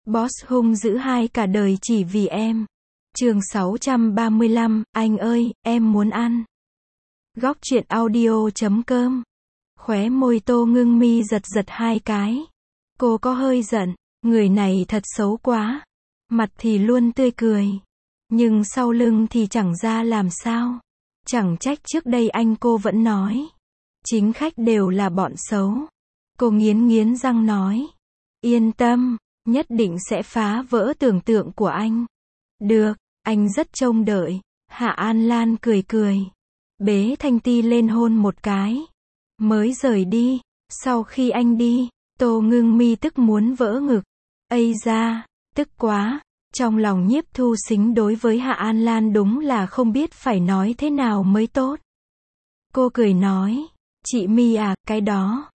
Boss hung dữ hai cả đời chỉ vì em. Chương 635, anh ơi, em muốn ăn. Góc truyện audio.com. Khóe môi Tô Ngưng Mi giật giật hai cái. Cô có hơi giận, người này thật xấu quá. Mặt thì luôn tươi cười, nhưng sau lưng thì chẳng ra làm sao. Chẳng trách trước đây cô vẫn nói, chính khách đều là bọn xấu. Cô nghiến nghiến răng nói, yên tâm, nhất định sẽ phá vỡ tưởng tượng của anh. Được, anh rất trông đợi. Hạ An Lan cười cười, bế Thanh Ti lên hôn một cái, mới rời đi. Sau khi anh đi, Tô Ngưng Mi tức muốn vỡ ngực. Ây da, tức quá. Trong lòng Nhiếp Thu Sính đối với Hạ An Lan đúng là không biết phải nói thế nào mới tốt. Cô cười nói, chị Mi à, cái đó,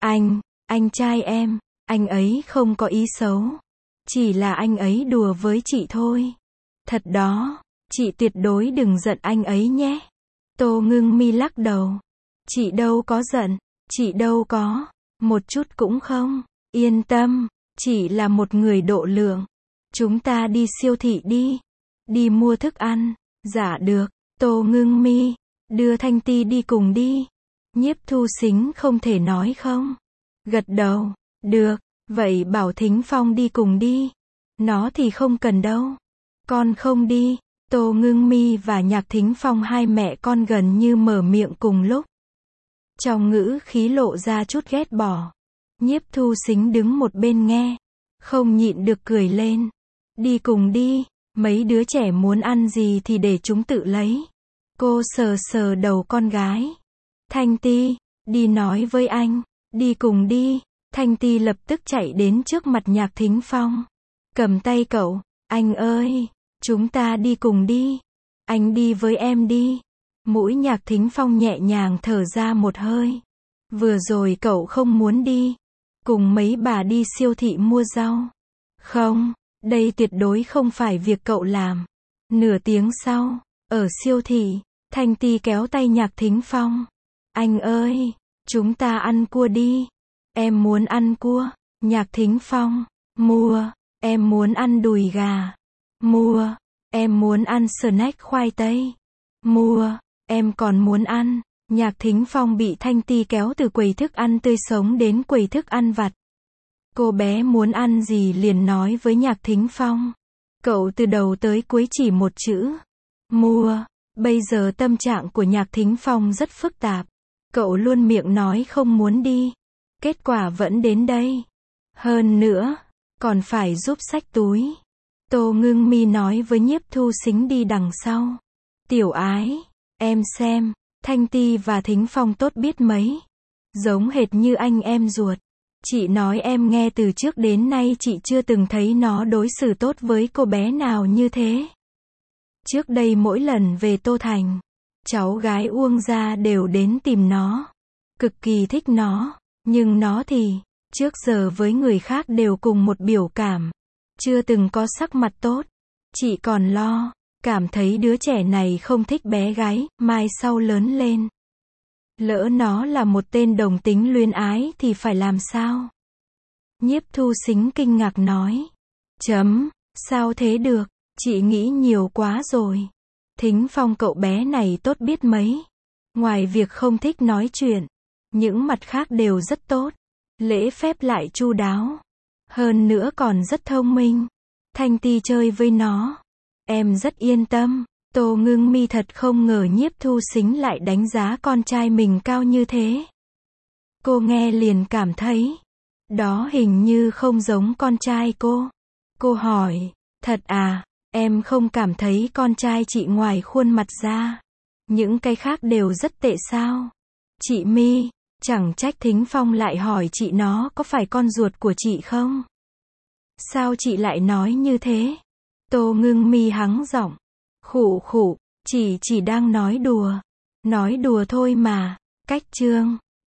anh trai em, anh ấy không có ý xấu. Chỉ là anh ấy đùa với chị thôi. Thật đó, chị tuyệt đối đừng giận anh ấy nhé. Tô Ngưng Mi lắc đầu. Chị đâu có giận, chị đâu có, một chút cũng không. Yên tâm, chị là một người độ lượng. Chúng ta đi siêu thị đi. Đi mua thức ăn. Dạ được. Tô Ngưng Mi, đưa Thanh Ti đi cùng đi. Nhiếp Thu Sính không thể nói không. Gật đầu. Được, vậy bảo Thính Phong đi cùng đi. Nó thì không cần đâu. Con không đi. Tô Ngưng Mi và Nhạc Thính Phong hai mẹ con gần như mở miệng cùng lúc. Trong ngữ khí lộ ra chút ghét bỏ. Nhiếp Thu Sính đứng một bên nghe, không nhịn được cười lên. Đi cùng đi, mấy đứa trẻ muốn ăn gì thì để chúng tự lấy. Cô sờ sờ đầu con gái. Thanh Ti, đi nói với anh, đi cùng đi. Thanh Ti lập tức chạy đến trước mặt Nhạc Thính Phong. Cầm tay cậu, anh ơi, chúng ta đi cùng đi. Anh đi với em đi. Mũi Nhạc Thính Phong nhẹ nhàng thở ra một hơi. Vừa rồi cậu không muốn đi. Cùng mấy bà đi siêu thị mua rau. Không, đây tuyệt đối không phải việc cậu làm. Nửa tiếng sau, ở siêu thị, Thanh Ti kéo tay Nhạc Thính Phong. Anh ơi, chúng ta ăn cua đi. Em muốn ăn cua. Nhạc Thính Phong, mua. Em muốn ăn đùi gà. Mua. Em muốn ăn snack khoai tây. Mua. Em còn muốn ăn. Nhạc Thính Phong bị Thanh Ti kéo từ quầy thức ăn tươi sống đến quầy thức ăn vặt. Cô bé muốn ăn gì liền nói với Nhạc Thính Phong. Cậu từ đầu tới cuối chỉ một chữ. Mua. Bây giờ tâm trạng của Nhạc Thính Phong rất phức tạp. Cậu luôn miệng nói không muốn đi. Kết quả vẫn đến đây. Hơn nữa, còn phải giúp xách túi. Tô Ngưng Mi nói với Nhiếp Thu Sính đi đằng sau. Tiểu ái, em xem, Thanh Ti và Thính Phong tốt biết mấy. Giống hệt như anh em ruột. Chị nói em nghe từ trước đến nay chị chưa từng thấy nó đối xử tốt với cô bé nào như thế. Trước đây mỗi lần về Tô Thành, cháu gái Uông gia đều đến tìm nó. Cực kỳ thích nó. Nhưng nó thì, trước giờ với người khác đều cùng một biểu cảm. Chưa từng có sắc mặt tốt. Chị còn lo, cảm thấy đứa trẻ này không thích bé gái, mai sau lớn lên. Lỡ nó là một tên đồng tính luyến ái thì phải làm sao? Nhiếp Thu Sính kinh ngạc nói. Sao thế được, chị nghĩ nhiều quá rồi. Thính Phong cậu bé này tốt biết mấy. Ngoài việc không thích nói chuyện, những mặt khác đều rất tốt. Lễ phép lại chu đáo. Hơn nữa còn rất thông minh. Thanh Ti chơi với nó. Em rất yên tâm. Tô Ngưng Mi thật không ngờ Nhiếp Thu Sính lại đánh giá con trai mình cao như thế. Cô nghe liền cảm thấy, đó hình như không giống con trai cô. Cô hỏi, thật à, em không cảm thấy con trai chị ngoài khuôn mặt ra, những cái khác đều rất tệ sao? Chị Mi, chẳng trách Thính Phong lại hỏi chị nó có phải con ruột của chị không? Sao chị lại nói như thế? Tô Ngưng Mi hắng giọng. Khụ khụ, chị chỉ đang nói đùa. Nói đùa thôi mà. Cách chương.